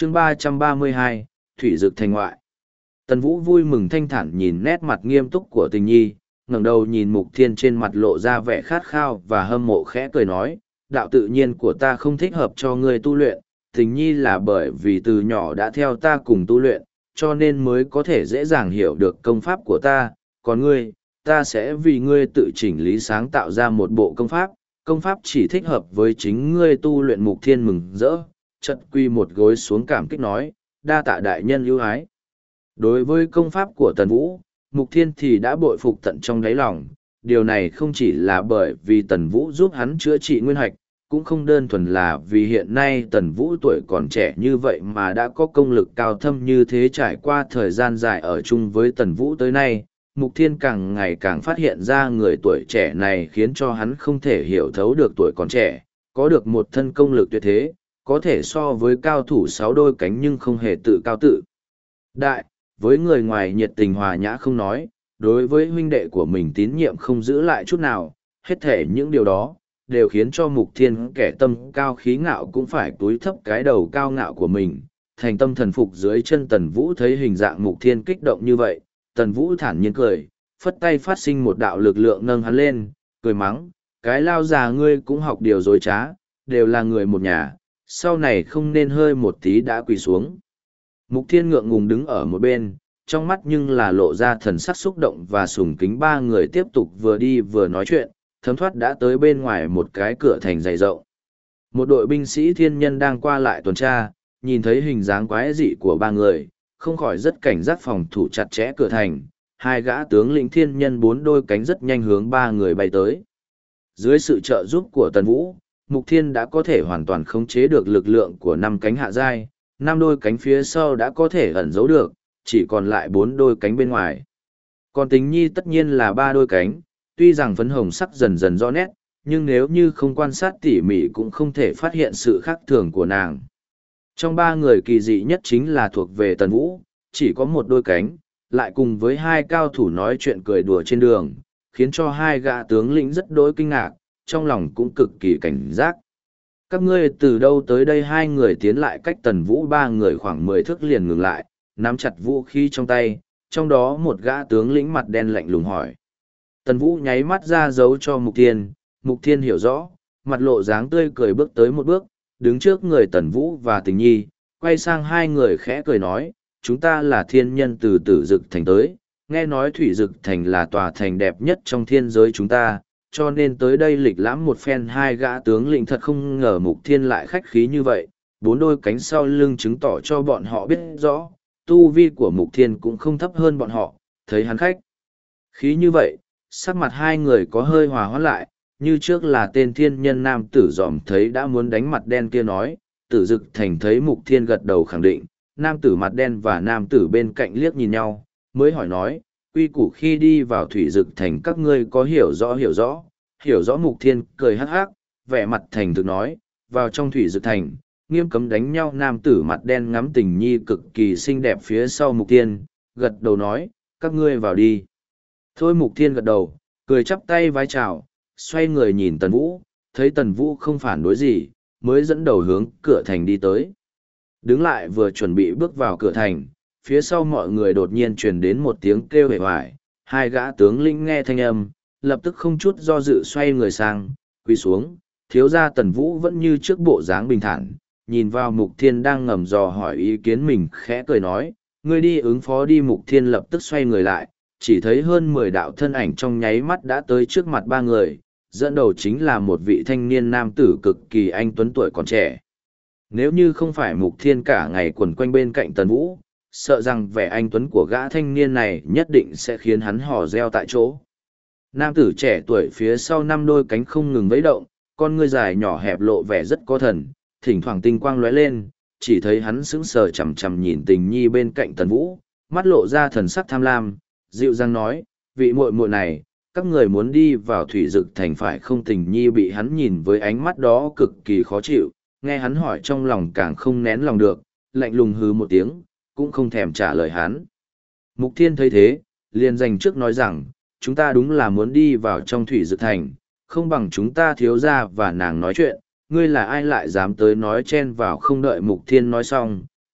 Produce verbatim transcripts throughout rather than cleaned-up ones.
chương ba trăm ba mươi hai, Thủy Dực Thành ngoại. Tần Vũ vui mừng thanh thản nhìn nét mặt nghiêm túc của tình nhi, ngẩng đầu nhìn Mục Thiên trên mặt lộ ra vẻ khát khao và hâm mộ khẽ cười nói, đạo tự nhiên của ta không thích hợp cho ngươi tu luyện, tình nhi là bởi vì từ nhỏ đã theo ta cùng tu luyện, cho nên mới có thể dễ dàng hiểu được công pháp của ta, còn ngươi, ta sẽ vì ngươi tự chỉnh lý sáng tạo ra một bộ công pháp, công pháp chỉ thích hợp với chính ngươi tu luyện. Mục Thiên mừng rỡ, chợt quy một gối xuống cảm kích nói, đa tạ đại nhân ưu ái. Đối với công pháp của Tần Vũ, Mục Thiên thì đã bội phục tận trong đáy lòng, điều này không chỉ là bởi vì Tần Vũ giúp hắn chữa trị nguyên hạch, cũng không đơn thuần là vì hiện nay Tần Vũ tuổi còn trẻ như vậy mà đã có công lực cao thâm như thế. Trải qua thời gian dài ở chung với Tần Vũ tới nay, Mục Thiên càng ngày càng phát hiện ra người tuổi trẻ này khiến cho hắn không thể hiểu thấu được tuổi còn trẻ, có được một thân công lực tuyệt thế, có thể so với cao thủ sáu đôi cánh nhưng không hề tự cao tự đại, với người ngoài nhiệt tình hòa nhã không nói, đối với huynh đệ của mình tín nhiệm không giữ lại chút nào, hết thể những điều đó đều khiến cho Mục Thiên kẻ tâm cao khí ngạo cũng phải cúi thấp cái đầu cao ngạo của mình, thành tâm thần phục dưới chân Tần Vũ. Thấy hình dạng Mục Thiên kích động như vậy, Tần Vũ thản nhiên cười, phất tay phát sinh một đạo lực lượng nâng hắn lên, cười mắng, cái lao già ngươi cũng học điều dối trá, đều là người một nhà, sau này không nên hơi một tí đã quỳ xuống. Mục Thiên ngượng ngùng đứng ở một bên, trong mắt nhưng là lộ ra thần sắc xúc động và sùng kính. Ba người tiếp tục vừa đi vừa nói chuyện, thấm thoát đã tới bên ngoài một cái cửa thành dày rộng. Một đội binh sĩ thiên nhân đang qua lại tuần tra, nhìn thấy hình dáng quái dị của ba người, không khỏi rất cảnh giác phòng thủ chặt chẽ cửa thành. Hai gã tướng lĩnh thiên nhân bốn đôi cánh rất nhanh hướng ba người bay tới. Dưới sự trợ giúp của Tần Vũ, Mục Thiên đã có thể hoàn toàn khống chế được lực lượng của năm cánh hạ giai, năm đôi cánh phía sau đã có thể ẩn giấu được, chỉ còn lại bốn đôi cánh bên ngoài. Còn Tình Nhi tất nhiên là ba đôi cánh, tuy rằng phấn hồng sắc dần dần rõ nét, nhưng nếu như không quan sát tỉ mỉ cũng không thể phát hiện sự khác thường của nàng. Trong ba người kỳ dị nhất chính là thuộc về Tần Vũ, chỉ có một đôi cánh, lại cùng với hai cao thủ nói chuyện cười đùa trên đường, khiến cho hai gã tướng lĩnh rất đỗi kinh ngạc, trong lòng cũng cực kỳ cảnh giác. Các ngươi từ đâu tới đây? Hai người tiến lại cách Tần Vũ ba người khoảng mười thước liền ngừng lại, nắm chặt vũ khí trong tay, trong đó một gã tướng lĩnh mặt đen lạnh lùng hỏi. Tần Vũ nháy mắt ra dấu cho Mục Thiên, Mục Thiên hiểu rõ, mặt lộ dáng tươi cười bước tới một bước, đứng trước người Tần Vũ và Tình Nhi, quay sang hai người khẽ cười nói, chúng ta là thiên nhân từ Tử Dực Thành tới, nghe nói Thủy Dực Thành là tòa thành đẹp nhất trong thiên giới chúng ta, cho nên tới đây lịch lãm một phen. Hai gã tướng lĩnh thật không ngờ Mục Thiên lại khách khí như vậy, bốn đôi cánh sau lưng chứng tỏ cho bọn họ biết rõ, tu vi của Mục Thiên cũng không thấp hơn bọn họ. Thấy hắn khách khí như vậy, sắc mặt hai người có hơi hòa hoãn lại, như trước là tên thiên nhân nam tử dòm thấy đã muốn đánh mặt đen kia nói. Tử Dực Thành thấy Mục Thiên gật đầu khẳng định, nam tử mặt đen và nam tử bên cạnh liếc nhìn nhau, mới hỏi nói, quy củ khi đi vào Thủy Dực Thành các ngươi có hiểu rõ? Hiểu rõ, hiểu rõ. Mục Thiên cười hắc hắc, vẻ mặt thành thực nói, vào trong Thủy Dực Thành, nghiêm cấm đánh nhau. Nam tử mặt đen ngắm Tình Nhi cực kỳ xinh đẹp phía sau Mục Thiên, gật đầu nói, các ngươi vào đi. Thôi. Mục Thiên gật đầu, cười chắp tay vái chào, xoay người nhìn Tần Vũ, thấy Tần Vũ không phản đối gì, mới dẫn đầu hướng cửa thành đi tới. Đứng lại vừa chuẩn bị bước vào cửa thành, phía sau mọi người đột nhiên truyền đến một tiếng kêu hề hoài. Hai gã tướng lĩnh nghe thanh âm, lập tức không chút do dự xoay người sang, quỳ xuống. Thiếu gia Tần Vũ vẫn như trước bộ dáng bình thản, nhìn vào Mục Thiên đang ngầm dò hỏi ý kiến mình, khẽ cười nói, ngươi đi ứng phó đi. Mục Thiên lập tức xoay người lại, chỉ thấy hơn mười đạo thân ảnh trong nháy mắt đã tới trước mặt ba người, dẫn đầu chính là một vị thanh niên nam tử cực kỳ anh tuấn tuổi còn trẻ. Nếu như không phải Mục Thiên cả ngày quẩn quanh bên cạnh Tần Vũ, sợ rằng vẻ anh tuấn của gã thanh niên này nhất định sẽ khiến hắn hò reo tại chỗ. Nam tử trẻ tuổi phía sau năm đôi cánh không ngừng vẫy động, con ngươi dài nhỏ hẹp lộ vẻ rất có thần, thỉnh thoảng tinh quang lóe lên, chỉ thấy hắn sững sờ chằm chằm nhìn Tình Nhi bên cạnh Tần Vũ, mắt lộ ra thần sắc tham lam, dịu dàng nói, vị muội muội này, các người muốn đi vào Thủy Dực Thành phải không? Tình Nhi bị hắn nhìn với ánh mắt đó cực kỳ khó chịu, nghe hắn hỏi trong lòng càng không nén lòng được, lạnh lùng hứ một tiếng, cũng không thèm trả lời hắn. Mục Thiên thấy thế, liền dành trước nói rằng, chúng ta đúng là muốn đi vào trong Thủy Dực Thành, không bằng chúng ta thiếu gia và nàng nói chuyện, ngươi là ai lại dám tới nói chen vào? Không đợi Mục Thiên nói xong,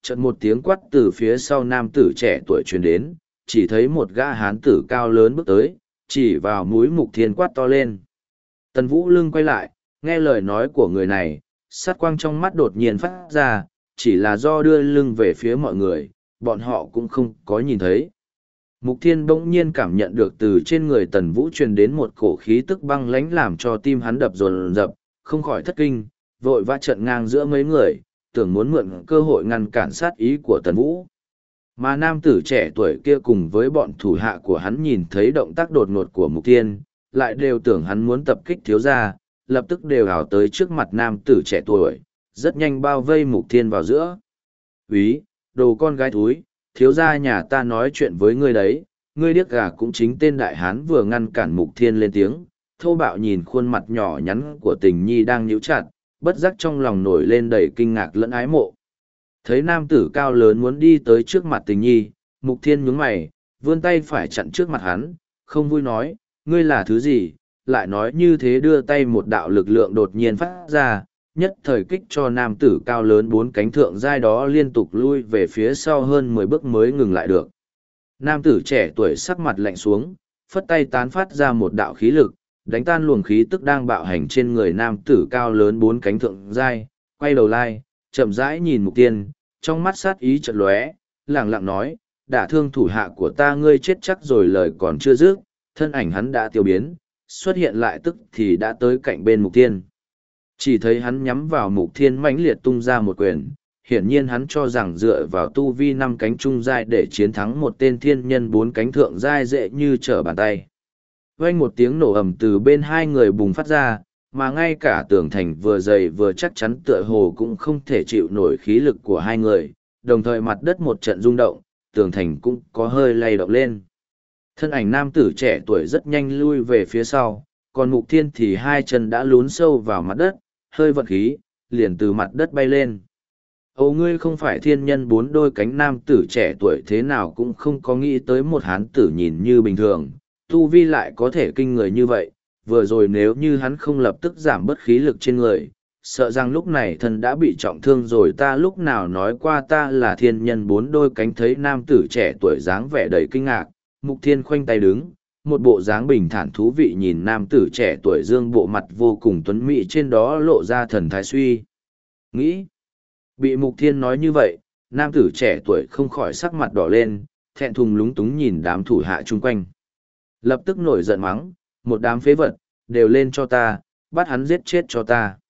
Chợt một tiếng quát từ phía sau nam tử trẻ tuổi truyền đến, chỉ thấy một gã hán tử cao lớn bước tới, chỉ vào mũi Mục Thiên quát to lên. Tần Vũ lưng quay lại, nghe lời nói của người này, sát quang trong mắt đột nhiên phát ra, chỉ là do đưa lưng về phía mọi người, bọn họ cũng không có nhìn thấy. Mục Thiên bỗng nhiên cảm nhận được từ trên người Tần Vũ truyền đến một cổ khí tức băng lãnh làm cho tim hắn đập dồn dập, không khỏi thất kinh, vội vã trận ngang giữa mấy người, tưởng muốn mượn cơ hội ngăn cản sát ý của Tần Vũ. Mà nam tử trẻ tuổi kia cùng với bọn thủ hạ của hắn nhìn thấy động tác đột ngột của Mục Thiên, lại đều tưởng hắn muốn tập kích thiếu gia, lập tức đều ảo tới trước mặt nam tử trẻ tuổi, rất nhanh bao vây Mục Thiên vào giữa. "Úy, đồ con gái thúi, thiếu gia nhà ta nói chuyện với ngươi đấy." Ngươi điếc gà cũng chính tên đại hán vừa ngăn cản Mục Thiên lên tiếng, thô bạo nhìn khuôn mặt nhỏ nhắn của tình nhi đang nhíu chặt, bất giác trong lòng nổi lên đầy kinh ngạc lẫn ái mộ. Thấy nam tử cao lớn muốn đi tới trước mặt tình nhi, Mục Thiên nhướng mày, vươn tay phải chặn trước mặt hắn, không vui nói, ngươi là thứ gì, lại nói như thế, đưa tay một đạo lực lượng đột nhiên phát ra, nhất thời kích cho nam tử cao lớn bốn cánh thượng giai đó liên tục lui về phía sau hơn mười bước mới ngừng lại được. Nam tử trẻ tuổi sắc mặt lạnh xuống, phất tay tán phát ra một đạo khí lực, đánh tan luồng khí tức đang bạo hành trên người nam tử cao lớn bốn cánh thượng giai, quay đầu lai, chậm rãi nhìn Mục Thiên, trong mắt sát ý chợt lóe, lẳng lặng nói, đả thương thủ hạ của ta ngươi chết chắc rồi. Lời còn chưa dứt, thân ảnh hắn đã tiêu biến, xuất hiện lại tức thì đã tới cạnh bên Mục Thiên. Chỉ thấy hắn nhắm vào Mục Thiên mãnh liệt tung ra một quyền, hiển nhiên hắn cho rằng dựa vào tu vi năm cánh trung giai để chiến thắng một tên thiên nhân bốn cánh thượng giai dễ như trở bàn tay. Vang một tiếng nổ ầm từ bên hai người bùng phát ra, mà ngay cả tường thành vừa dày vừa chắc chắn tựa hồ cũng không thể chịu nổi khí lực của hai người, đồng thời mặt đất một trận rung động, tường thành cũng có hơi lay động lên. Thân ảnh nam tử trẻ tuổi rất nhanh lui về phía sau, còn Mục Thiên thì hai chân đã lún sâu vào mặt đất, hơi vận khí, liền từ mặt đất bay lên. Ồ, ngươi không phải thiên nhân bốn đôi cánh, nam tử trẻ tuổi thế nào cũng không có nghĩ tới một hán tử nhìn như bình thường, tu vi lại có thể kinh người như vậy, vừa rồi nếu như hắn không lập tức giảm bớt khí lực trên người, sợ rằng lúc này thân đã bị trọng thương rồi. Ta lúc nào nói qua ta là thiên nhân bốn đôi cánh? Thấy nam tử trẻ tuổi dáng vẻ đầy kinh ngạc, Mục Thiên khoanh tay đứng, một bộ dáng bình thản thú vị nhìn nam tử trẻ tuổi dương bộ mặt vô cùng tuấn mỹ trên đó lộ ra thần thái suy nghĩ. Bị Mục Thiên nói như vậy, nam tử trẻ tuổi không khỏi sắc mặt đỏ lên, thẹn thùng lúng túng nhìn đám thủ hạ chung quanh. Lập tức nổi giận mắng, một đám phế vật, đều lên cho ta, bắt hắn giết chết cho ta.